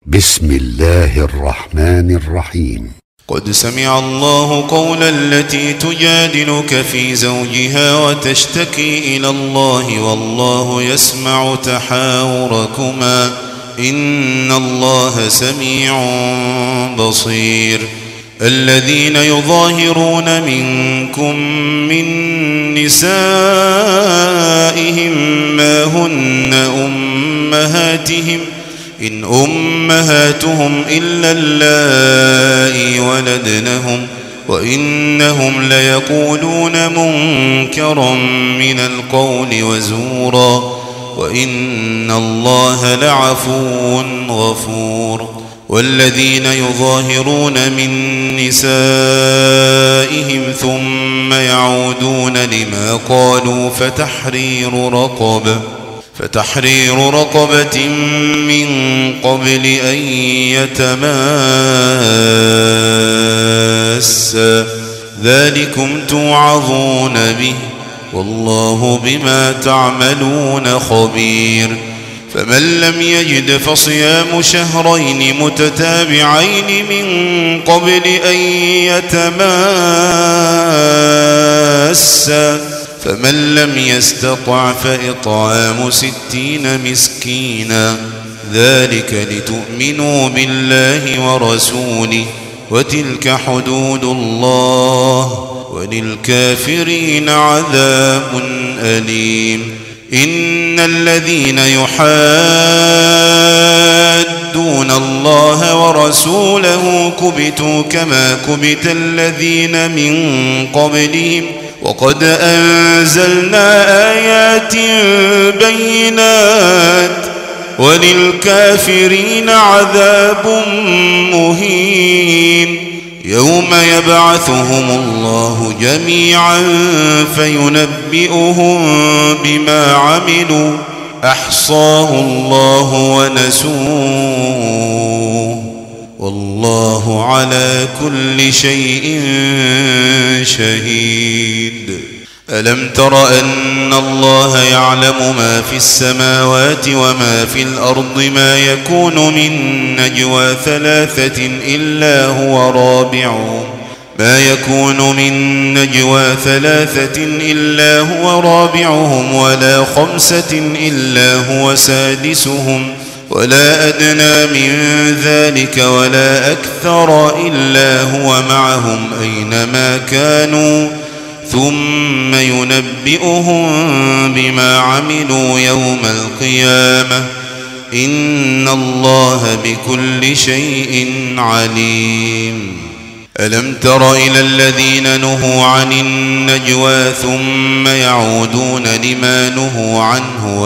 بسم الله الرحمن الرحيم. قد سمع الله قول التي تجادلك في زوجها وتشتكي إلى الله والله يسمع تحاوركما إن الله سميع بصير. الذين يظاهرون منكم من نسائهم ما هن أمهاتهم إن أمهاتهم إلا اللائي ولدنهم وإنهم ليقولون منكرا من القول وزورا وإن الله لعفو غفور. والذين يظاهرون من نسائهم ثم يعودون لما قالوا فتحرير رقبة من قبل أن يتماسا ذلكم توعظون به والله بما تعملون خبير. فمن لم يجد فصيام شهرين متتابعين من قبل أن يتماسا فمن لم يستطع فإطعام 60 مسكينا ذلك لتؤمنوا بالله ورسوله وتلك حدود الله وللكافرين عذاب أليم. إن الذين يحادون الله ورسوله كبتوا كما كبت الذين من قبلهم وقد أنزلنا آيات بينات وللكافرين عذاب مهين. يوم يبعثهم الله جميعا فينبئهم بما عملوا أحصاه الله ونسوه والله على كل شيء شهيد. ألم تر أن الله يعلم ما في السماوات وما في الأرض ما يكون من نجوى 3 إلا هو رابعهم ولا 5 إلا هو سادسهم ولا أدنى من ذلك ولا أكثر إلا هو معهم أينما كانوا ثم ينبئهم بما عملوا يوم القيامة إن الله بكل شيء عليم. ألم تر إلى الذين نهوا عن النجوى ثم يعودون لما نهوا عنه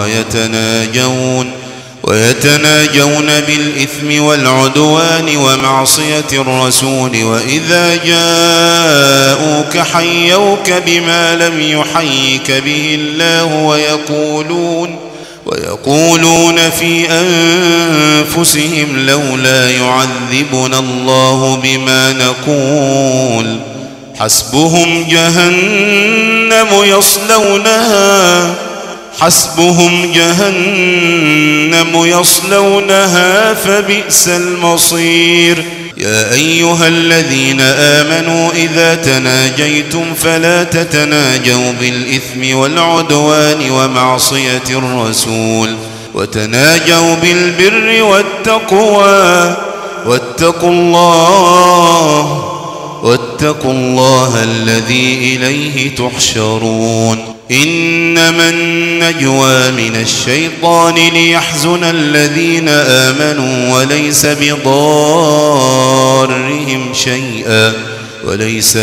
ويتناجون بالإثم والعدوان ومعصية الرسول وإذا جاءوك حيوك بما لم يحيك به الله ويقولون في أنفسهم لولا يعذبنا الله بما نقول حسبهم جهنم يصلونها فبئس المصير. يا أيها الذين آمنوا إذا تناجيتم فلا تتناجوا بالإثم والعدوان ومعصية الرسول وتناجوا بالبر والتقوى واتقوا الله الذي إليه تحشرون. إنما النجوى من الشيطان ليحزن الذين آمنوا وليس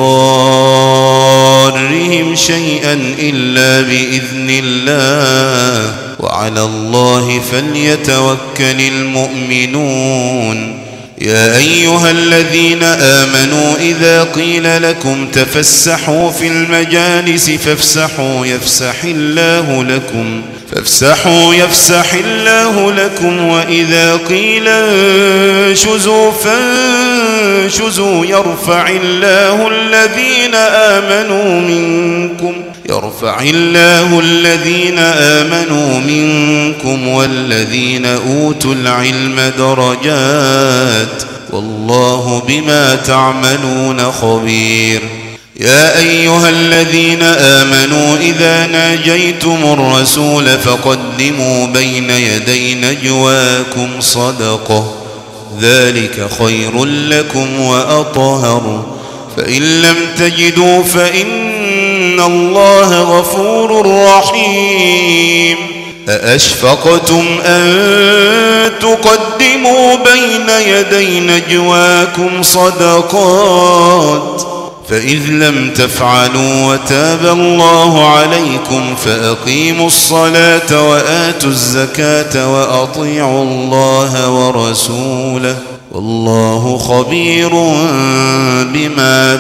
بضارهم شيئا إلا بإذن الله وعلى الله فليتوكل المؤمنون. يا أيها الذين آمنوا إذا قيل لكم تفسحوا في المجالس فافسحوا يفسح الله لكم فافسحوا يفسح الله لكم وإذا قيل انشزوا فانشزوا يرفع الله الذين آمنوا منكم والذين أوتوا العلم درجات والله بما تعملون خبير. يا أيها الذين آمنوا إذا ناجيتم الرسول فقدموا بين يدي نجواكم صدقة ذلك خير لكم وأطهر فإن لم تجدوا فإن الله غفور رحيم. أأشفقتم أن تقدموا بين يدي نجواكم صدقات فإذ لم تفعلوا وتاب الله عليكم فأقيموا الصلاة وآتوا الزكاة وأطيعوا الله ورسوله والله خبير بما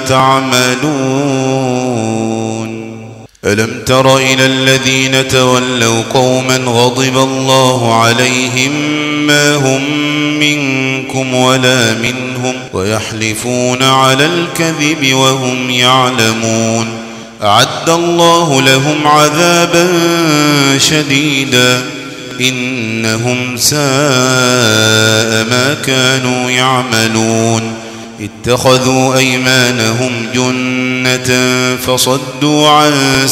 تعملون. ألم تر إلى الذين تولوا قوما غضب الله عليهم ما هم منكم ولا منهم ويحلفون على الكذب وهم يعلمون أعد الله لهم عذابا شديدا إنهم ساء ما كانوا يعملون. اتخذوا أيمانهم جنة فصدوا عن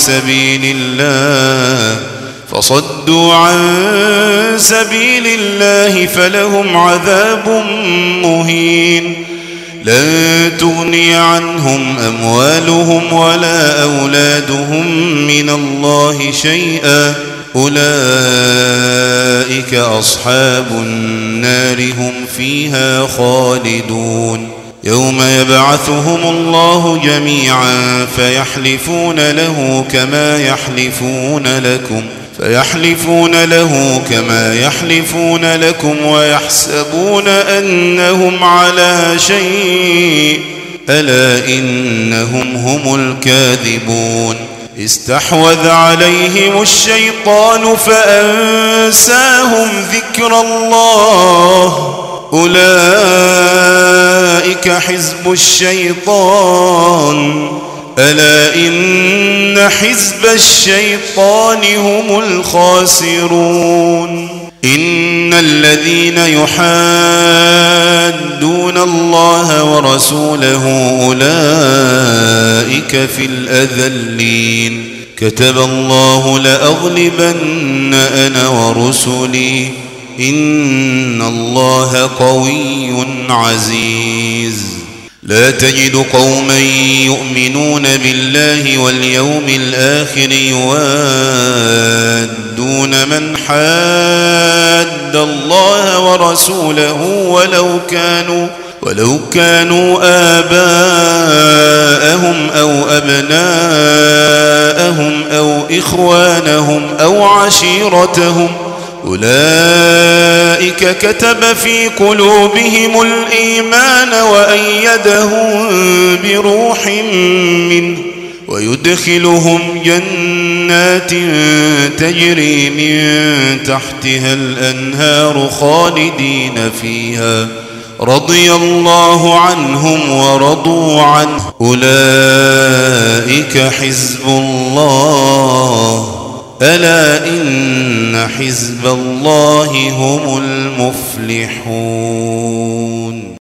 سبيل الله فلهم عذاب مهين. لن تغني عنهم أموالهم ولا أولادهم من الله شيئا أولئك أصحاب النار هم فيها خالدون. يوم يبعثهم الله جميعا فيحلفون له كما يحلفون لكم ويحسبون أنهم على شيء ألا إنهم هم الكاذبون. استحوذ عليهم الشيطان فأنساهم ذكر الله أولئك حزب الشيطان ألا إن حزب الشيطان هم الخاسرون. إن الذين يحادون الله ورسوله أولئك في الأذلين. كتب الله لأغلبن أنا ورسلي إن الله قوي عزيز. لا تجد قوما يؤمنون بالله واليوم الآخر يوادون من حاد الله ورسوله ولو كانوا آباءهم أو أبناءهم أو إخوانهم أو عشيرتهم أولئك كتب في قلوبهم الإيمان وأيدهم بروح منه ويدخلهم جنات تجري من تحتها الأنهار خالدين فيها رضي الله عنهم ورضوا عنه أولئك حزب الله ألا إن حزب الله هم المفلحون.